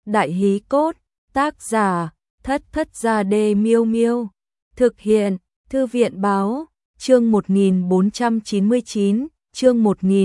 Đại hí cốt, tác giả, Thất Thất Gia Đê Miêu Miêu. Thực hiện, Thư viện Báo, chương 1499, chương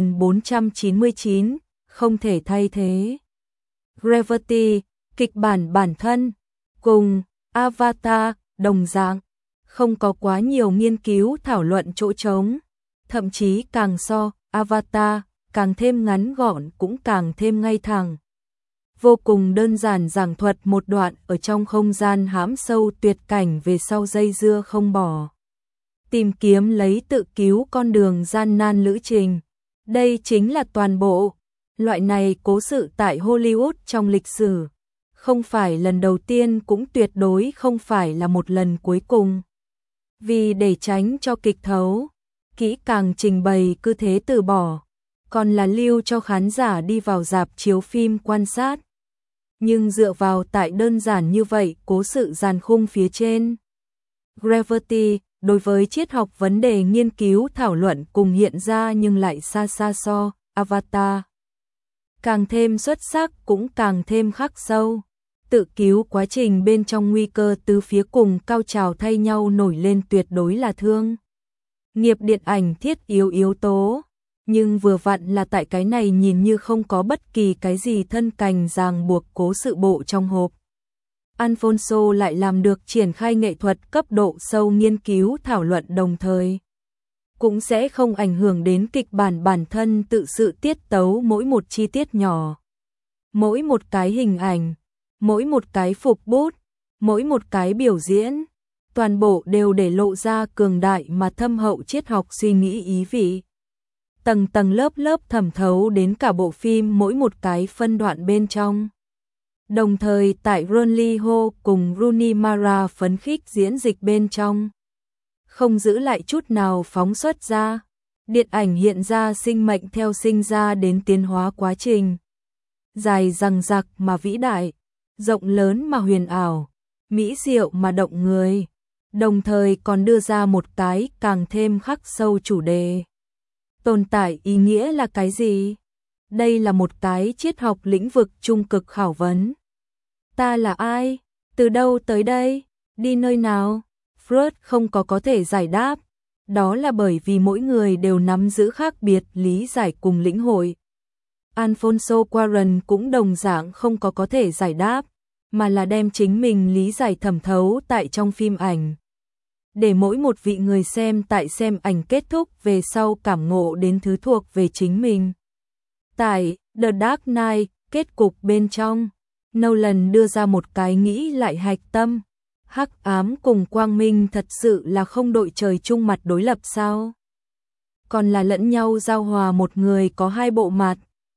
1499, không thể thay thế. Gravity, kịch bản bản thân, cùng Avatar, đồng dạng, không có quá nhiều nghiên cứu thảo luận chỗ trống, thậm chí càng so, Avatar, càng thêm ngắn gọn cũng càng thêm ngay thẳng. Vô cùng đơn giản giảng thuật một đoạn ở trong không gian hãm sâu tuyệt cảnh về sau dây dưa không bỏ. Tìm kiếm lấy tự cứu con đường gian nan lữ trình. Đây chính là toàn bộ. Loại này cố sự tại Hollywood trong lịch sử. Không phải lần đầu tiên cũng tuyệt đối không phải là một lần cuối cùng. Vì để tránh cho kịch thấu, kỹ càng trình bày cứ thế từ bỏ, còn là lưu cho khán giả đi vào rạp chiếu phim quan sát. Nhưng dựa vào tại đơn giản như vậy cố sự dàn khung phía trên. Gravity, đối với triết học vấn đề nghiên cứu thảo luận cùng hiện ra nhưng lại xa xa so, Avatar. Càng thêm xuất sắc cũng càng thêm khắc sâu. Tự cứu quá trình bên trong nguy cơ từ phía cùng cao trào thay nhau nổi lên tuyệt đối là thương. Nghiệp điện ảnh thiết yếu tố. Nhưng vừa vặn là tại cái này nhìn như không có bất kỳ cái gì thân cành ràng buộc cố sự bộ trong hộp. Alfonso lại làm được triển khai nghệ thuật cấp độ sâu nghiên cứu thảo luận đồng thời. Cũng sẽ không ảnh hưởng đến kịch bản bản thân tự sự tiết tấu mỗi một chi tiết nhỏ. Mỗi một cái hình ảnh, mỗi một cái phục bút, mỗi một cái biểu diễn, toàn bộ đều để lộ ra cường đại mà thâm hậu triết học suy nghĩ ý vị. Tầng tầng lớp lớp thẩm thấu đến cả bộ phim mỗi một cái phân đoạn bên trong. Đồng thời tại Ron Lee Ho cùng Rooney Mara phấn khích diễn dịch bên trong. Không giữ lại chút nào phóng xuất ra. Điện ảnh hiện ra sinh mệnh theo sinh ra đến tiến hóa quá trình. Dài dằng dặc mà vĩ đại, rộng lớn mà huyền ảo, mỹ diệu mà động người. Đồng thời còn đưa ra một cái càng thêm khắc sâu chủ đề. Tồn tại ý nghĩa là cái gì? Đây là một cái triết học lĩnh vực trung cực khảo vấn. Ta là ai? Từ đâu tới đây? Đi nơi nào? Freud không có thể giải đáp. Đó là bởi vì mỗi người đều nắm giữ khác biệt lý giải cùng lĩnh hội. Alfonso Cuarón cũng đồng dạng không có thể giải đáp, mà là đem chính mình lý giải thẩm thấu tại trong phim ảnh. Để mỗi một vị người xem tại xem ảnh kết thúc về sau cảm ngộ đến thứ thuộc về chính mình. Tại The Dark Knight, kết cục bên trong, Nolan đưa ra một cái nghĩ lại hạch tâm. Hắc ám cùng quang minh thật sự là không đội trời chung mặt đối lập sao? Còn là lẫn nhau giao hòa một người có hai bộ mặt.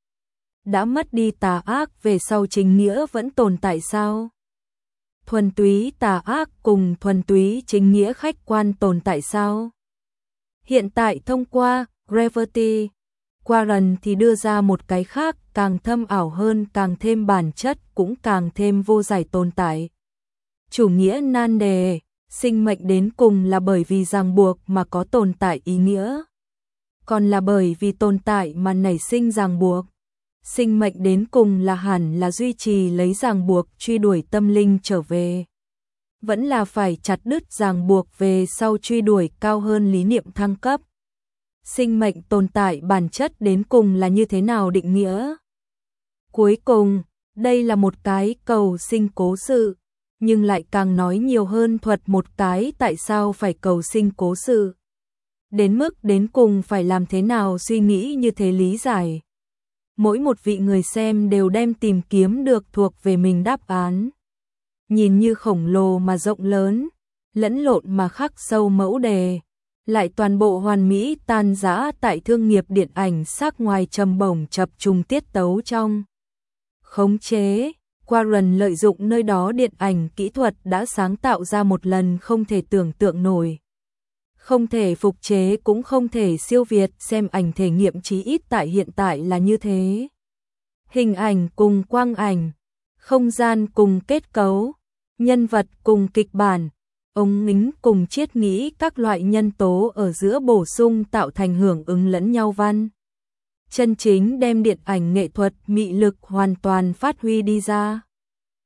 Đã mất đi tà ác về sau chính nghĩa vẫn tồn tại sao? Thuần túy tà ác cùng thuần túy chính nghĩa khách quan tồn tại sao? Hiện tại thông qua Gravity, Cuarón thì đưa ra một cái khác càng thâm ảo hơn, càng thêm bản chất cũng càng thêm vô giải tồn tại. Chủ nghĩa nan đề, sinh mệnh đến cùng là bởi vì ràng buộc mà có tồn tại ý nghĩa. Còn là bởi vì tồn tại mà nảy sinh ràng buộc. Sinh mệnh đến cùng là hẳn là duy trì lấy ràng buộc truy đuổi tâm linh trở về. Vẫn là phải chặt đứt ràng buộc về sau truy đuổi cao hơn lý niệm thăng cấp. Sinh mệnh tồn tại bản chất đến cùng là như thế nào định nghĩa? Cuối cùng, đây là một cái cầu sinh cố sự, nhưng lại càng nói nhiều hơn thuật một cái tại sao phải cầu sinh cố sự. Đến mức đến cùng phải làm thế nào suy nghĩ như thế lý giải. Mỗi một vị người xem đều đem tìm kiếm được thuộc về mình đáp án. Nhìn như khổng lồ mà rộng lớn, lẫn lộn mà khắc sâu mẫu đề, lại toàn bộ hoàn mỹ tan rã tại thương nghiệp điện ảnh sắc ngoài trầm bổng chập trùng tiết tấu trong. Khống chế, Cuarón lợi dụng nơi đó điện ảnh kỹ thuật đã sáng tạo ra một lần không thể tưởng tượng nổi. Không thể phục chế cũng không thể siêu việt, xem ảnh thể nghiệm chí ít tại hiện tại là như thế. Hình ảnh cùng quang ảnh, không gian cùng kết cấu, nhân vật cùng kịch bản, ống kính cùng triết nghĩ các loại nhân tố ở giữa bổ sung tạo thành hưởng ứng lẫn nhau văn. Chân chính đem điện ảnh nghệ thuật mị lực hoàn toàn phát huy đi ra.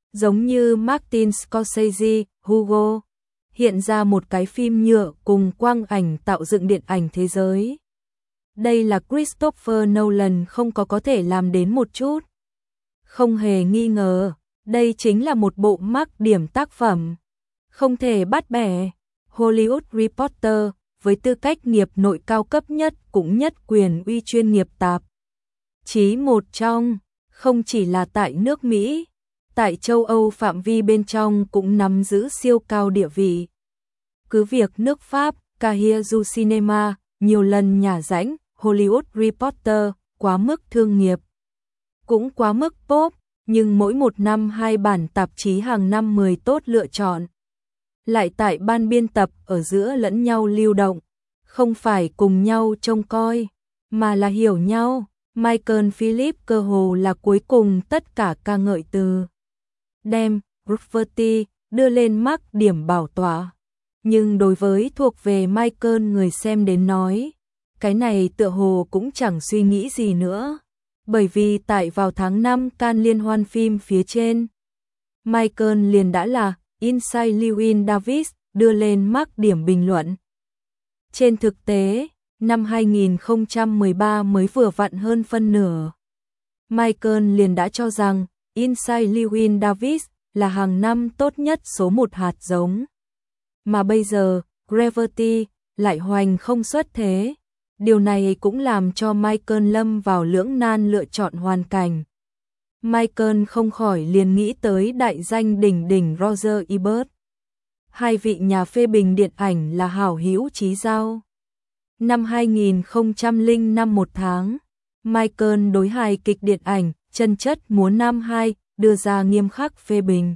Giống như Martin Scorsese, Hugo, hiện ra một cái phim nhựa cùng quang ảnh tạo dựng điện ảnh thế giới. Đây là Christopher Nolan không có thể làm đến một chút. Không hề nghi ngờ, đây chính là một bộ mác điểm tác phẩm. Không thể bắt bẻ. Hollywood Reporter, với tư cách nghiệp nội cao cấp nhất cũng nhất quyền uy chuyên nghiệp tạp chí một trong, không chỉ là tại nước Mỹ, tại châu Âu phạm vi bên trong cũng nắm giữ siêu cao địa vị. Cứ việc nước Pháp, Cahiers du Cinema, nhiều lần nhả rãnh, Hollywood Reporter, quá mức thương nghiệp, cũng quá mức pop, nhưng mỗi một năm hai bản tạp chí hàng năm 10 tốt lựa chọn. Lại tại ban biên tập ở giữa lẫn nhau lưu động, không phải cùng nhau trông coi, mà là hiểu nhau. Michael Phillips cơ hồ là cuối cùng tất cả ca ngợi từ đem Rafferty đưa lên mác điểm bảo tọa. Nhưng đối với thuộc về Michael người xem đến nói, cái này tựa hồ cũng chẳng suy nghĩ gì nữa. Bởi vì tại vào tháng 5 Cannes liên hoan phim phía trên, Michael liền đã là Inside Llewyn Davis đưa lên mác điểm bình luận. Trên thực tế, năm 2013 mới vừa vặn hơn phân nửa. Michael liền đã cho rằng Inside Llewyn Davis là hàng năm tốt nhất số một hạt giống. Mà bây giờ, Gravity lại hoành không xuất thế. Điều này cũng làm cho Michael lâm vào lưỡng nan lựa chọn hoàn cảnh. Michael không khỏi liền nghĩ tới đại danh đỉnh đỉnh Roger Ebert. Hai vị nhà phê bình điện ảnh là hảo hữu chí giao. Năm 2005 một tháng, Michael đối hài kịch điện ảnh Chân chất múa năm 2 đưa ra nghiêm khắc phê bình.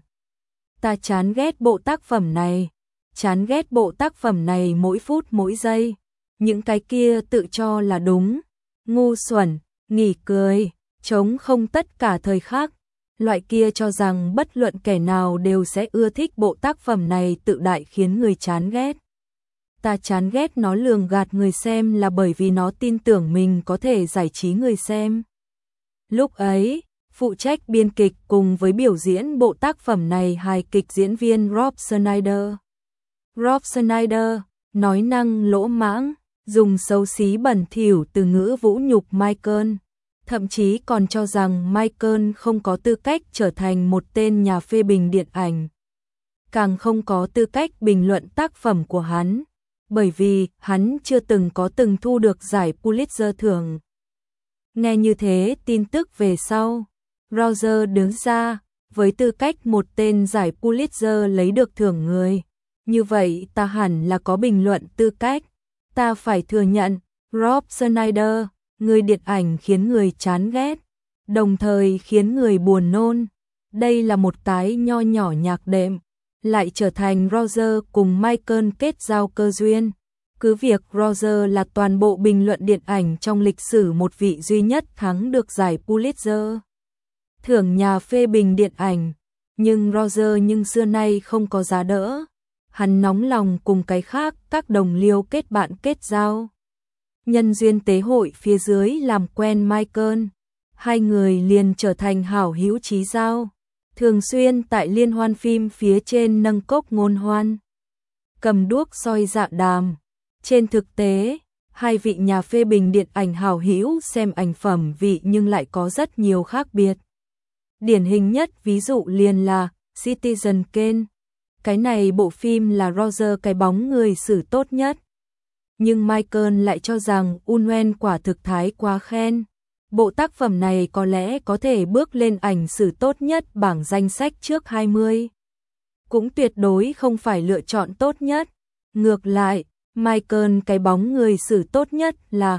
Ta chán ghét bộ tác phẩm này, chán ghét bộ tác phẩm này mỗi phút mỗi giây. Những cái kia tự cho là đúng, ngu xuẩn, nghỉ cười, chống không tất cả thời khắc. Loại kia cho rằng bất luận kẻ nào đều sẽ ưa thích bộ tác phẩm này tự đại khiến người chán ghét. Ta chán ghét nó lường gạt người xem là bởi vì nó tin tưởng mình có thể giải trí người xem. Lúc ấy, phụ trách biên kịch cùng với biểu diễn bộ tác phẩm này hài kịch diễn viên Rob Schneider. Rob Schneider, nói năng lỗ mãng, dùng xấu xí bẩn thỉu từ ngữ vũ nhục Michael. Thậm chí còn cho rằng Michael không có tư cách trở thành một tên nhà phê bình điện ảnh. Càng không có tư cách bình luận tác phẩm của hắn, bởi vì hắn chưa từng thu được giải Pulitzer thưởng. Nghe như thế tin tức về sau, Roger đứng ra, với tư cách một tên giải Pulitzer lấy được thưởng người. Như vậy ta hẳn là có bình luận tư cách. Ta phải thừa nhận, Rob Schneider, người điện ảnh khiến người chán ghét, đồng thời khiến người buồn nôn. Đây là một cái nho nhỏ nhạc đệm, lại trở thành Roger cùng Michael kết giao cơ duyên. Cứ việc Roger là toàn bộ bình luận điện ảnh trong lịch sử một vị duy nhất thắng được giải Pulitzer, thưởng nhà phê bình điện ảnh, nhưng Roger xưa nay không có giá đỡ. Hắn nóng lòng cùng cái khác các đồng liêu kết bạn kết giao. Nhân duyên tế hội phía dưới làm quen Michael, hai người liền trở thành hảo hữu chí giao, thường xuyên tại liên hoan phim phía trên nâng cốc ngôn hoan, cầm đuốc soi dạ đàm. Trên thực tế, hai vị nhà phê bình điện ảnh hảo hữu xem ảnh phẩm vị nhưng lại có rất nhiều khác biệt. Điển hình nhất ví dụ liền là Citizen Kane. Cái này bộ phim là Roger cái bóng người xử tốt nhất. Nhưng Michael lại cho rằng Unwen quả thực thái quá khen. Bộ tác phẩm này có lẽ có thể bước lên ảnh sử tốt nhất bảng danh sách trước 20. Cũng tuyệt đối không phải lựa chọn tốt nhất. Ngược lại, Michael cái bóng người sử tốt nhất là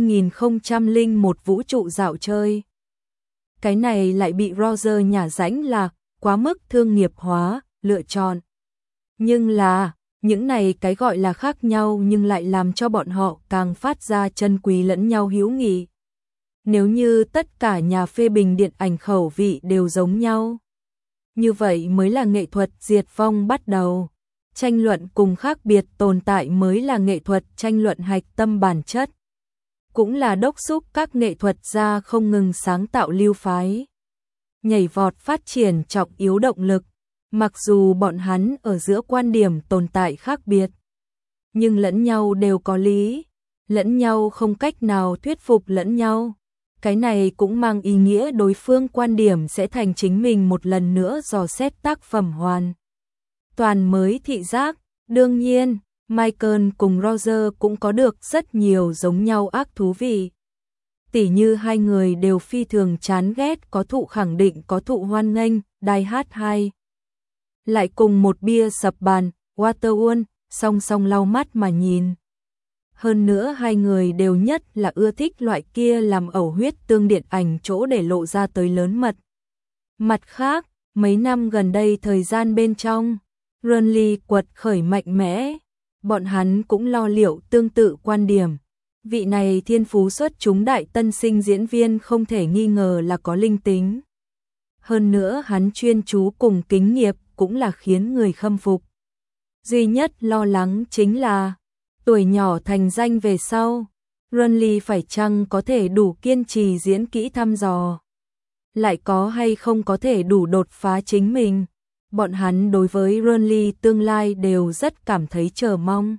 2001 vũ trụ dạo chơi. Cái này lại bị Roger nhả rãnh là quá mức thương nghiệp hóa, lựa chọn. Nhưng là, những này cái gọi là khác nhau nhưng lại làm cho bọn họ càng phát ra trân quý lẫn nhau hữu nghị. Nếu như tất cả nhà phê bình điện ảnh khẩu vị đều giống nhau, như vậy mới là nghệ thuật diệt vong bắt đầu. Tranh luận cùng khác biệt tồn tại mới là nghệ thuật tranh luận hạch tâm bản chất. Cũng là đốc thúc các nghệ thuật gia không ngừng sáng tạo lưu phái. nhảy vọt phát triển trọng yếu động lực. Mặc dù bọn hắn ở giữa quan điểm tồn tại khác biệt, nhưng lẫn nhau đều có lý, lẫn nhau không cách nào thuyết phục lẫn nhau. Cái này cũng mang ý nghĩa đối phương quan điểm sẽ thành chính mình một lần nữa dò xét tác phẩm hoàn toàn mới thị giác. Đương nhiên, Michael cùng Roger cũng có được rất nhiều giống nhau ác thú vị. Tỉ như hai người đều phi thường chán ghét có thụ khẳng định có thụ hoan nghênh, Die Hard 2. Lại cùng một bia sập bàn, Waterworld, song song lau mắt mà nhìn. Hơn nữa hai người đều nhất là ưa thích loại kia làm ẩu huyết tương điện ảnh chỗ để lộ ra tới lớn mật. Mặt khác, mấy năm gần đây thời gian bên trong, Renly quật khởi mạnh mẽ, bọn hắn cũng lo liệu tương tự quan điểm. Vị này thiên phú xuất chúng đại tân sinh diễn viên không thể nghi ngờ là có linh tính. Hơn nữa hắn chuyên chú cùng kính nghiệp cũng là khiến người khâm phục. Duy nhất lo lắng chính là tuổi nhỏ thành danh về sau, Renly phải chăng có thể đủ kiên trì diễn kỹ thăm dò, lại có hay không có thể đủ đột phá chính mình. Bọn hắn đối với Renly tương lai đều rất cảm thấy chờ mong.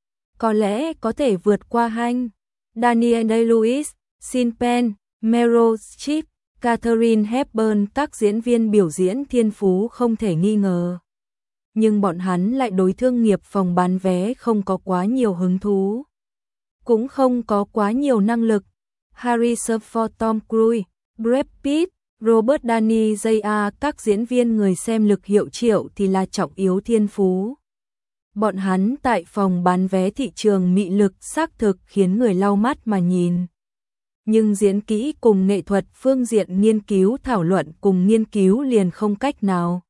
Có lẽ có thể vượt qua Hank, Daniel Day-Lewis, Sean Penn, Meryl Streep, Katharine Hepburn, các diễn viên biểu diễn thiên phú không thể nghi ngờ. Nhưng bọn hắn lại đối thương nghiệp phòng bán vé không có quá nhiều hứng thú, cũng không có quá nhiều năng lực. Harrison Ford, Tom Cruise, Brad Pitt, Robert Downey Jr. các diễn viên người xem lực hiệu triệu thì là trọng yếu thiên phú. Bọn hắn tại phòng bán vé thị trường mị lực xác thực khiến người lau mắt mà nhìn. Nhưng diễn kỹ cùng nghệ thuật phương diện nghiên cứu thảo luận cùng nghiên cứu liền không cách nào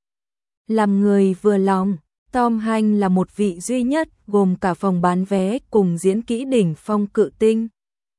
làm người vừa lòng. Tom Hanks là một vị duy nhất gồm cả phòng bán vé cùng diễn kỹ đỉnh phong cự tinh.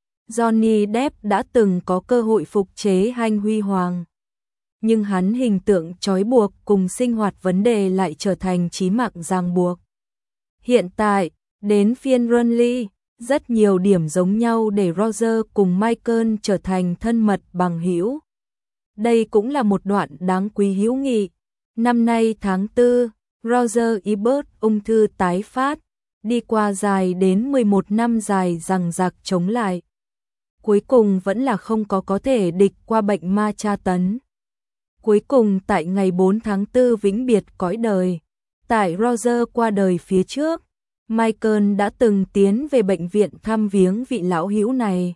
Johnny Depp đã từng có cơ hội phục chế Hanks huy hoàng, nhưng hắn hình tượng trói buộc cùng sinh hoạt vấn đề lại trở thành chí mạng ràng buộc. Hiện tại, đến phiên Renly, rất nhiều điểm giống nhau để Roger cùng Michael trở thành thân mật bằng hữu. Đây cũng là một đoạn đáng quý hữu nghị. Năm nay tháng 4, Roger Ebert ung thư tái phát, đi qua dài đến 11 năm dài dằng dặc chống lại. Cuối cùng vẫn là không có thể địch qua bệnh ma tra tấn. Cuối cùng tại ngày 4 tháng 4 vĩnh biệt cõi đời. Tại Roger qua đời phía trước, Michael đã từng tiến về bệnh viện thăm viếng vị lão hữu này.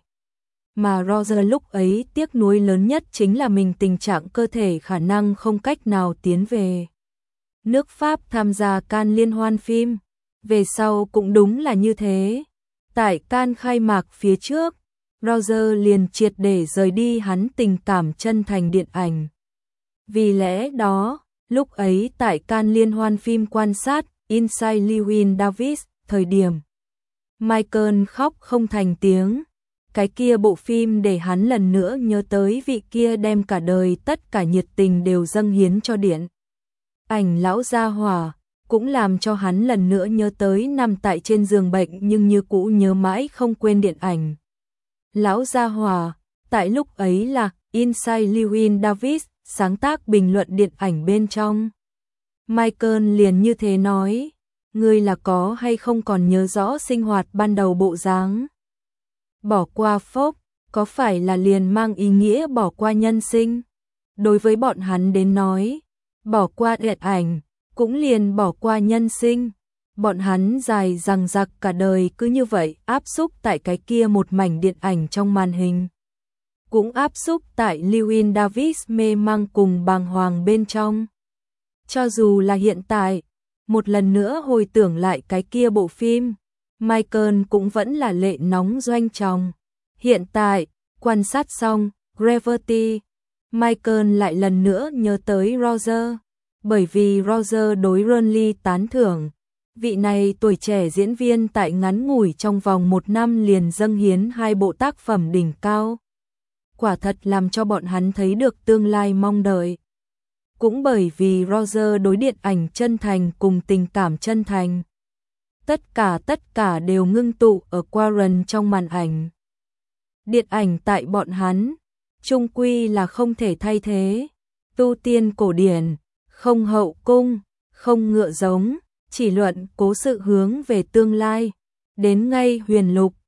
Mà Roger lúc ấy tiếc nuối lớn nhất chính là mình tình trạng cơ thể khả năng không cách nào tiến về nước Pháp tham gia Cannes liên hoan phim. Về sau cũng đúng là như thế. Tại Cannes khai mạc phía trước, Roger liền triệt để rời đi hắn tình cảm chân thành điện ảnh. Vì lẽ đó, lúc ấy tại Cannes liên hoan phim quan sát Inside Llewyn Davis, thời điểm Michael khóc không thành tiếng. Cái kia bộ phim để hắn lần nữa nhớ tới vị kia đem cả đời tất cả nhiệt tình đều dâng hiến cho điện ảnh lão gia hỏa, cũng làm cho hắn lần nữa nhớ tới nằm tại trên giường bệnh nhưng như cũ nhớ mãi không quên điện ảnh lão gia hỏa. Tại lúc ấy là Inside Llewyn Davis sáng tác bình luận điện ảnh bên trong. Michael liền như thế nói, ngươi là có hay không còn nhớ rõ sinh hoạt ban đầu bộ dáng? Bỏ qua phốc, có phải là liền mang ý nghĩa bỏ qua nhân sinh? Đối với bọn hắn đến nói, bỏ qua điện ảnh, cũng liền bỏ qua nhân sinh. Bọn hắn dài dằng dặc cả đời cứ như vậy áp xúc tại cái kia một mảnh điện ảnh trong màn hình. Cũng áp xúc tại Llewyn Davis mê mang cùng bàng hoàng bên trong. Cho dù là hiện tại, một lần nữa hồi tưởng lại cái kia bộ phim, Michael cũng vẫn là lệ nóng doanh tròng. Hiện tại, quan sát xong Gravity, Michael lại lần nữa nhớ tới Roger, bởi vì Roger đối Renly tán thưởng. Vị này tuổi trẻ diễn viên tại ngắn ngủi trong vòng 1 năm liền dâng hiến 2 bộ tác phẩm đỉnh cao. Quả thật làm cho bọn hắn thấy được tương lai mong đợi. Cũng bởi vì Roger đối điện ảnh chân thành cùng tình cảm chân thành. Tất cả đều ngưng tụ ở Warren trong màn ảnh. Điện ảnh tại bọn hắn, chung quy là không thể thay thế. tu tiên cổ điển, không hậu cung, không ngựa giống, chỉ luận cố sự hướng về tương lai. Đến ngay huyền lục,